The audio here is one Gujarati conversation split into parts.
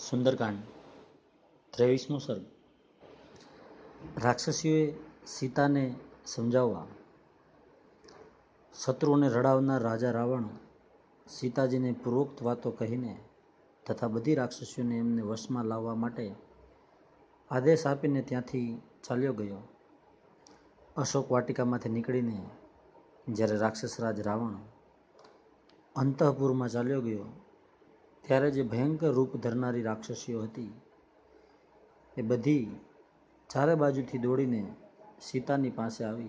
સુંદરકાંડ 23મો સર્ગ. રાક્ષસીઓએ સીતાને સમજાવવા. શત્રુઓને રડાવનાર રાજા રાવણ સીતાજીને પૂર્વોક્ત વાતો કહીને તથા બધી રાક્ષસીઓને એમને વશમાં લાવવા માટે આદેશ આપીને ત્યાંથી ચાલ્યો ગયો. અશોક વાટિકામાંથી નીકળીને જ્યારે રાક્ષસરાજ રાવણ અંતઃપુરમાં ચાલ્યો ગયો ત્યારે જે ભયંકર રૂપ ધરનારી રાક્ષસીઓ હતી એ બધી ચારે બાજુથી દોડીને સીતાની પાસે આવી.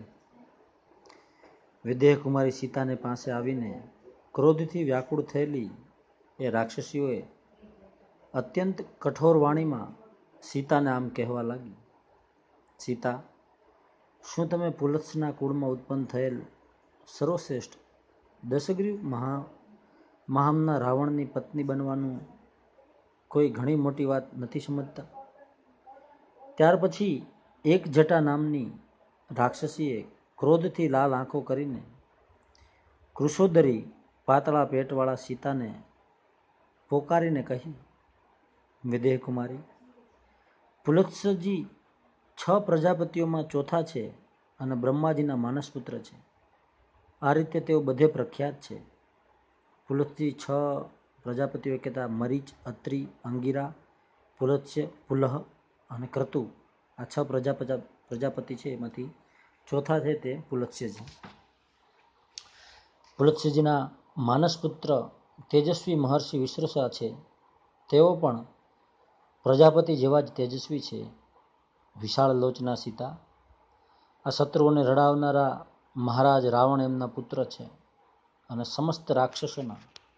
વિદેહ કુમારી સીતાને પાસે આવીને ક્રોધથી વ્યાકુળ થયેલી એ રાક્ષસીઓએ અત્યંત કઠોર વાણીમાં સીતાને આમ કહેવા લાગી. સીતા, શું તમે પુલત્સના કુળમાં ઉત્પન્ન થયેલ સર્વશ્રેષ્ઠ દશગ્રીવ મહામના રાવણની પત્ની બનવાનું કોઈ ઘણી મોટી વાત નથી સમજતા? ત્યાર પછી એક જટા નામની રાક્ષસીએ ક્રોધથી લાલ આંખો કરીને કૃશોદરી પાતળા પેટવાળા સીતાને પોકારીને કહ્યું, વિદેહ કુમારી, પુલત્સજી 6 પ્રજાપતિઓમાં ચોથા છે અને બ્રહ્માજીના માનસપુત્ર છે. આ રીતે તેઓ બધે પ્રખ્યાત છે. પુલત્સજી 6 પ્રજાપતિઓ કહેતા મરીચ, અત્રિ, અંગિરા, પુલત્સ્ય, પુલહ અને ક્રતુ. આ 6 પ્રજાપતિ છે, એમાંથી ચોથા છે તે પુલત્સ્યજી. પુલત્સ્યજીના માનસપુત્ર તેજસ્વી મહર્ષિ વિશ્રસા છે. તેઓ પણ પ્રજાપતિ જેવા જ તેજસ્વી છે. વિશાળ લોચના સીતા, આ શત્રુઓને રડાવનારા મહારાજ રાવણ એમના પુત્ર છે અને સમસ્ત રાક્ષસોના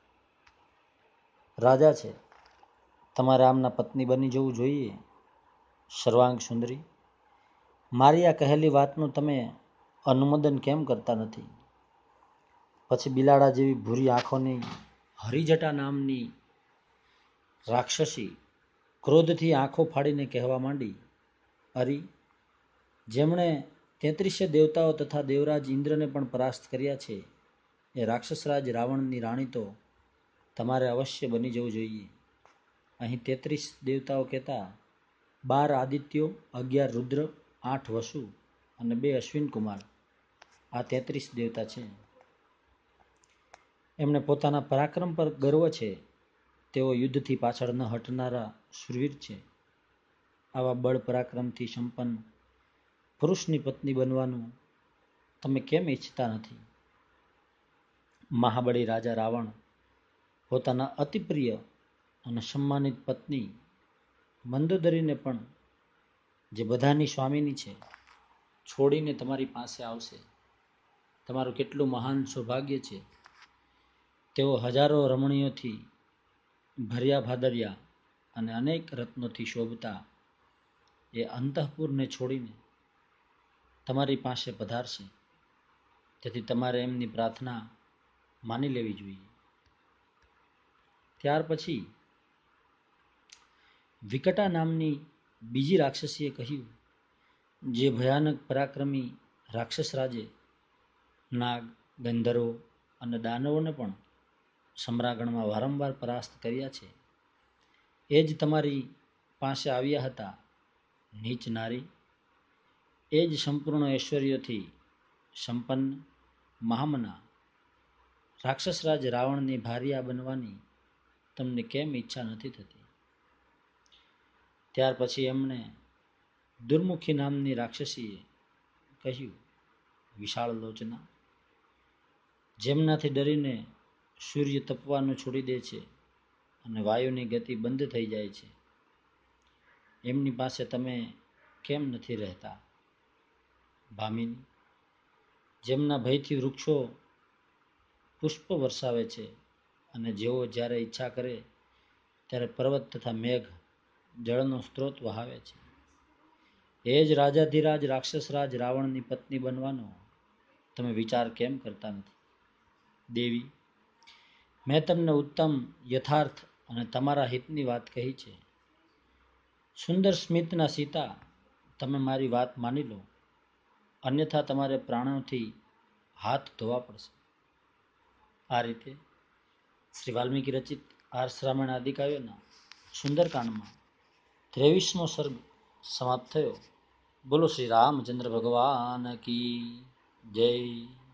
રાજા છે. તમારે આમના પત્ની બની જવું જોઈએ. સર્વાંગ સુંદરી, મારી આ કહેલી વાતનું તમે અનુમોદન કેમ કરતા નથી? પછી બિલાડા જેવી ભૂરી આંખોની હરિજટા નામની રાક્ષસી ક્રોધથી આંખો ફાડીને કહેવા માંડી, અરી, જેમણે 33 દેવતાઓ તથા દેવરાજ ઇન્દ્રને પણ પરાસ્ત કર્યા છે એ રાક્ષસરાજ રાવણની રાણી તો તમારે અવશ્ય બની જવું જોઈએ. અહીં 33 દેવતાઓ કહેતા 12 આદિત્યો, 11 રુદ્ર, 8 વસુ અને 2 અશ્વિન કુમાર, આ 33 દેવતા છે. એમને પોતાના પરાક્રમ પર ગર્વ છે. તેઓ યુદ્ધથી પાછળ ન હટનારા શૂરવીર છે. આવા બળ પરાક્રમથી સંપન્ન પુરુષની પત્ની બનવાનું તમે કેમ ઈચ્છતા નથી? મહાબળી રાજા રાવણ પોતાના અતિપ્રિય અને સન્માનિત પત્ની મંદોદરીને પણ, જે બધાની સ્વામીની છે, છોડીને તમારી પાસે આવશે. તમારું કેટલું મહાન સૌભાગ્ય છે. તેઓ હજારો રમણીઓથી ભર્યા ભાદર્યા અને અનેક રત્નોથી શોભતા એ અંતઃપુરને છોડીને તમારી પાસે પધારશે. તેથી તમારે એમની પ્રાર્થના માની લેવી જોઈએ. ત્યાર પછી વિકટા નામની બીજી રાક્ષસીએ કહ્યું, જે ભયાનક પરાક્રમી રાક્ષસ રાજે નાગ, ગંધર્વો અને દાનવોને પણ સમ્રાગણમાં વારંવાર પરાસ્ત કર્યા છે, એ જ તમારી પાસે આવ્યા હતા. નીચ નારી, એ જ સંપૂર્ણ ઐશ્વર્યોથી સંપન્ન મહામના રાક્ષસરાજ રાવણની ભાર્યા બનવાની તમને કેમ ઈચ્છા નથી થતી? ત્યાર પછી એમણે દુર્મુખી નામની રાક્ષસીએ કહ્યું, વિશાળ લોચના, જેમનાથી ડરીને સૂર્ય તપવાનું છોડી દે છે અને વાયુની ગતિ બંધ થઈ જાય છે, એમની પાસે તમે કેમ નથી રહેતા? ભામિની, જેમના ભયથી વૃક્ષો પુષ્પ વરસાવે છે અને જેઓ જ્યારે ઈચ્છા કરે ત્યારે પર્વત તથા મેઘ જળનો સ્ત્રોત વહાવે છે, એ જ રાજાધિરાજ રાક્ષસરાજ રાવણની પત્ની બનવાનો તમે વિચાર કેમ કરતા નથી? દેવી, મેં તમને ઉત્તમ, યથાર્થ અને તમારા હિતની વાત કહી છે. સુંદર સ્મિતના સીતા, તમે મારી વાત માની લો, અન્યથા તમારે પ્રાણોથી હાથ ધોવા પડશે. આ રીતે શ્રી વાલ્મીકી રચિત આર્ષ રામાયણ આદિ કાવ્યના સુંદરકાંડમાં 23મો સર્ગ સમાપ્ત થયો. બોલો શ્રી રામચંદ્ર ભગવાન કી જય.